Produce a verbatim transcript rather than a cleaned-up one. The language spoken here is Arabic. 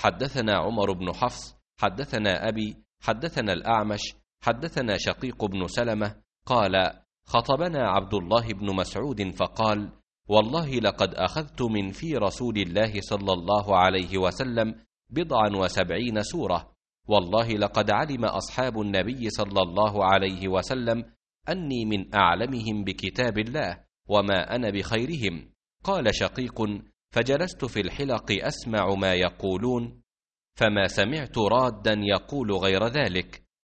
حدثنا عمر بن حفص حدثنا أبي حدثنا الأعمش حدثنا شقيق بن سلمة قال خطبنا عبد الله بن مسعود فقال والله لقد أخذت من في رسول الله صلى الله عليه وسلم بضعا وسبعين سورة، والله لقد علم أصحاب النبي صلى الله عليه وسلم أني من أعلمهم بكتاب الله وما أنا بخيرهم. قال شقيق فجلست في الحلق أسمع ما يقولون، فما سمعت رادا يقول غير ذلك،